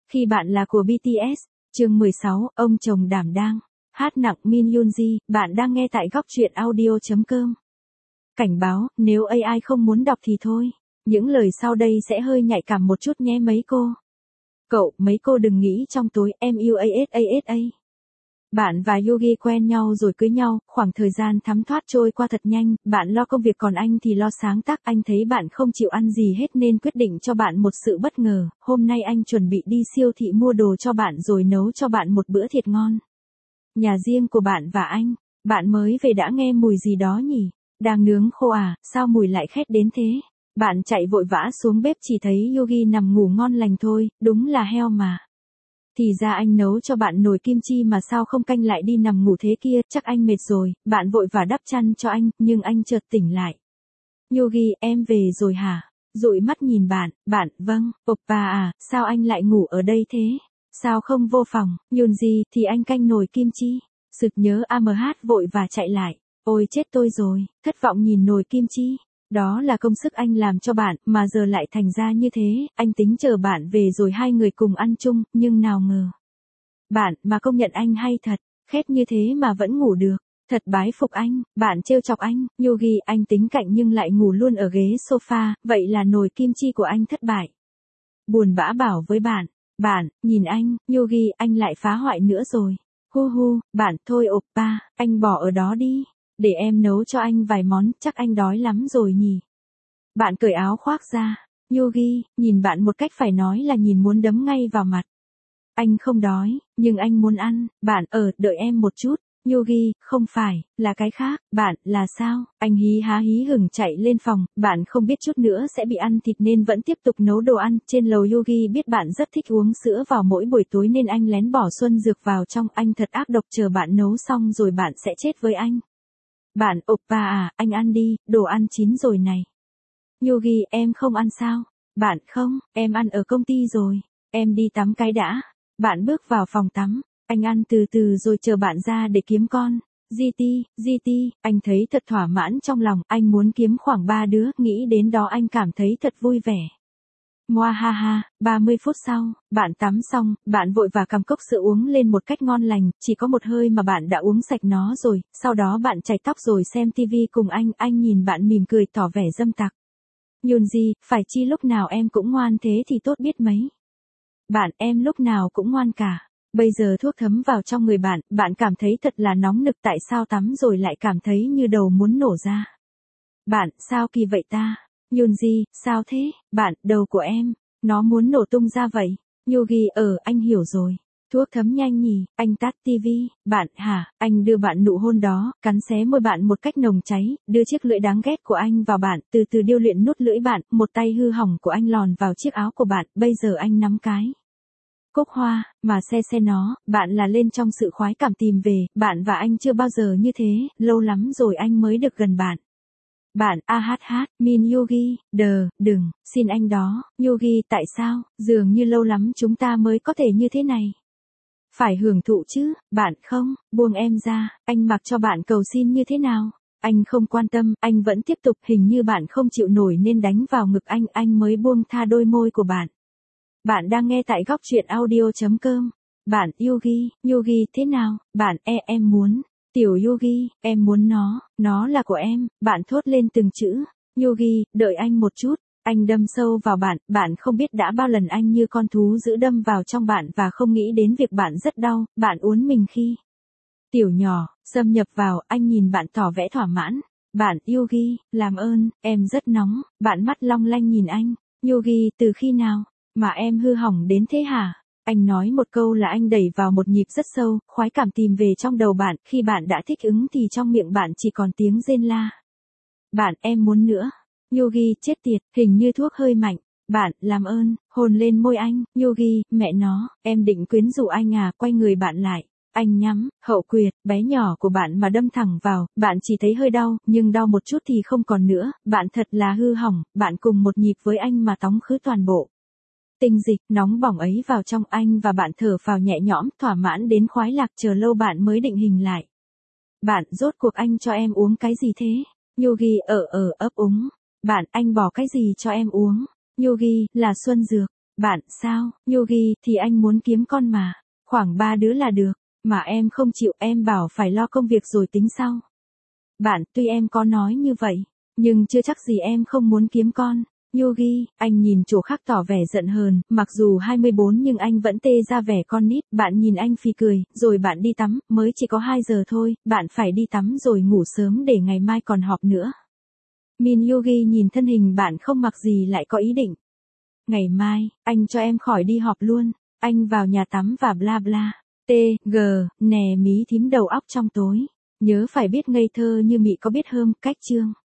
Khi bạn là của BTS, chương 16, ông chồng đảm đang. Hát nặng Min Yoonji, bạn đang nghe tại góc truyện audio.com. Cảnh báo, nếu AI không muốn đọc thì thôi. Những lời sau đây sẽ hơi nhạy cảm một chút nhé mấy cô. Mấy cô đừng nghĩ trong tối em yêu ASASA. Bạn và Yoongi quen nhau rồi cưới nhau, khoảng thời gian thấm thoát trôi qua thật nhanh, bạn lo công việc còn anh thì lo sáng tác. Anh thấy bạn không chịu ăn gì hết nên quyết định cho bạn một sự bất ngờ, hôm nay anh chuẩn bị đi siêu thị mua đồ cho bạn rồi nấu cho bạn một bữa thiệt ngon. Nhà riêng của bạn và anh, bạn mới về đã nghe mùi gì đó nhỉ? Đang nướng khô à, sao mùi lại khét đến thế? Bạn chạy vội vã xuống bếp chỉ thấy Yoongi nằm ngủ ngon lành thôi, đúng là heo mà. Thì ra anh nấu cho bạn nồi kim chi mà sao không canh lại đi nằm ngủ thế kia, chắc anh mệt rồi, bạn vội vã đắp chăn cho anh, nhưng anh chợt tỉnh lại. Yoongi, em về rồi hả? Dụi mắt nhìn bạn, vâng, oppa à, sao anh lại ngủ ở đây thế? Sao không vô phòng, Yoonji, thì anh canh nồi kim chi. Sực nhớ AMH vội và chạy lại, ôi chết tôi rồi, thất vọng nhìn nồi kim chi. Đó là công sức anh làm cho bạn, mà giờ lại thành ra như thế, anh tính chờ bạn về rồi hai người cùng ăn chung, nhưng nào ngờ. Bạn, mà công nhận anh hay thật, khét như thế mà vẫn ngủ được, thật bái phục anh, bạn trêu chọc anh, Yoongi, anh tính cạnh nhưng lại ngủ luôn ở ghế sofa, vậy là nồi kim chi của anh thất bại. Buồn bã bảo với bạn, nhìn anh, Yoongi, anh lại phá hoại nữa rồi. Bạn, thôi oppa, anh bỏ ở đó đi. Để em nấu cho anh vài món, chắc anh đói lắm rồi nhỉ. Bạn cởi áo khoác ra. Yoongi, nhìn bạn một cách phải nói là nhìn muốn đấm ngay vào mặt. Anh không đói, nhưng anh muốn ăn. Bạn, đợi em một chút. Yoongi, không phải, là cái khác. Bạn, là sao? Anh hí hửng chạy lên phòng, bạn không biết chút nữa sẽ bị ăn thịt nên vẫn tiếp tục nấu đồ ăn. Trên lầu Yoongi biết bạn rất thích uống sữa vào mỗi buổi tối nên anh lén bỏ xuân dược vào trong. Anh thật ác độc, chờ bạn nấu xong rồi bạn sẽ chết với anh. Bạn, oppa à, anh ăn đi, đồ ăn chín rồi này. Yoongi, em không ăn sao? Bạn, không, em ăn ở công ty rồi. Em đi tắm cái đã. Bạn bước vào phòng tắm. Anh ăn từ từ rồi chờ bạn ra để kiếm con. GT, anh thấy thật thỏa mãn trong lòng. Anh muốn kiếm khoảng 3 đứa. Nghĩ đến đó anh cảm thấy thật vui vẻ. Moa ha ha, 30 phút sau, bạn tắm xong, bạn vội và cầm cốc sữa uống lên một cách ngon lành, chỉ có một hơi mà bạn đã uống sạch nó rồi, sau đó bạn chải tóc rồi xem TV cùng anh nhìn bạn mỉm cười tỏ vẻ dâm tặc. Yoonji, phải chi lúc nào em cũng ngoan thế thì tốt biết mấy. Bạn, em lúc nào cũng ngoan cả. Bây giờ thuốc thấm vào trong người bạn cảm thấy thật là nóng nực, tại sao tắm rồi lại cảm thấy như đầu muốn nổ ra. Bạn, sao kỳ vậy ta? Yoonji, sao thế? Bạn, đầu của em, nó muốn nổ tung ra vậy. Yoongi, anh hiểu rồi. Thuốc thấm nhanh nhỉ, anh tắt tivi. Bạn, hả? Anh đưa bạn nụ hôn đó, cắn xé môi bạn một cách nồng cháy, đưa chiếc lưỡi đáng ghét của anh vào bạn, từ từ điêu luyện nuốt lưỡi bạn, một tay hư hỏng của anh lòn vào chiếc áo của bạn, bây giờ anh nắm cái cúc hoa, mà xe nó, bạn là lên trong sự khoái cảm tìm về, bạn và anh chưa bao giờ như thế, lâu lắm rồi anh mới được gần bạn. Bạn, Min Yoongi, đừng, xin anh đó, Yoongi, tại sao, dường như lâu lắm chúng ta mới có thể như thế này. Phải hưởng thụ chứ, bạn không, buông em ra, anh mặc cho bạn cầu xin như thế nào. Anh không quan tâm, anh vẫn tiếp tục, hình như bạn không chịu nổi nên đánh vào ngực anh mới buông tha đôi môi của bạn. Bạn đang nghe tại góc truyện audio.com. Bạn, Yoongi, thế nào, bạn, em muốn. Tiểu Yoongi, em muốn nó là của em, bạn thốt lên từng chữ. Yoongi, đợi anh một chút, anh đâm sâu vào bạn không biết đã bao lần anh như con thú dữ đâm vào trong bạn và không nghĩ đến việc bạn rất đau, bạn uốn mình khi. Tiểu nhỏ, xâm nhập vào, anh nhìn bạn tỏ vẻ thỏa mãn. Bạn, Yoongi, làm ơn, em rất nóng, bạn mắt long lanh nhìn anh. Yoongi, từ khi nào, mà em hư hỏng đến thế hả? Anh nói một câu là anh đẩy vào một nhịp rất sâu, khoái cảm tìm về trong đầu bạn, khi bạn đã thích ứng thì trong miệng bạn chỉ còn tiếng rên la. Bạn, em muốn nữa. Yoongi, chết tiệt, hình như thuốc hơi mạnh. Bạn, làm ơn, hôn lên môi anh. Yoongi, mẹ nó, em định quyến rũ anh à, quay người bạn lại. Anh nhắm, hậu quyệt, bé nhỏ của bạn mà đâm thẳng vào, bạn chỉ thấy hơi đau, nhưng đau một chút thì không còn nữa, bạn thật là hư hỏng, bạn cùng một nhịp với anh mà tống khứ toàn bộ. Tinh dịch nóng bỏng ấy vào trong anh và bạn thở phào nhẹ nhõm, thỏa mãn đến khoái lạc, chờ lâu bạn mới định hình lại. Bạn, rốt cuộc anh cho em uống cái gì thế? Yoongi, ấp úng. Bạn, anh bỏ cái gì cho em uống? Yoongi, là xuân dược. Bạn sao, Yogi, thì anh muốn kiếm con mà. Khoảng 3 đứa là được. Mà em không chịu, em bảo phải lo công việc rồi tính sau. Bạn, tuy em có nói như vậy, nhưng chưa chắc gì em không muốn kiếm con. Yogi, anh nhìn chỗ khác tỏ vẻ giận hờn, mặc dù 24 nhưng anh vẫn tê ra vẻ con nít. Bạn nhìn anh phì cười, rồi bạn đi tắm, mới chỉ có 2 giờ thôi, bạn phải đi tắm rồi ngủ sớm để ngày mai còn họp nữa. Min Yogi nhìn thân hình bạn không mặc gì lại có ý định. Ngày mai, anh cho em khỏi đi họp luôn, anh vào nhà tắm và bla bla. Nè mí thím đầu óc trong tối. Nhớ phải biết ngây thơ như mị có biết hơm, cách chương.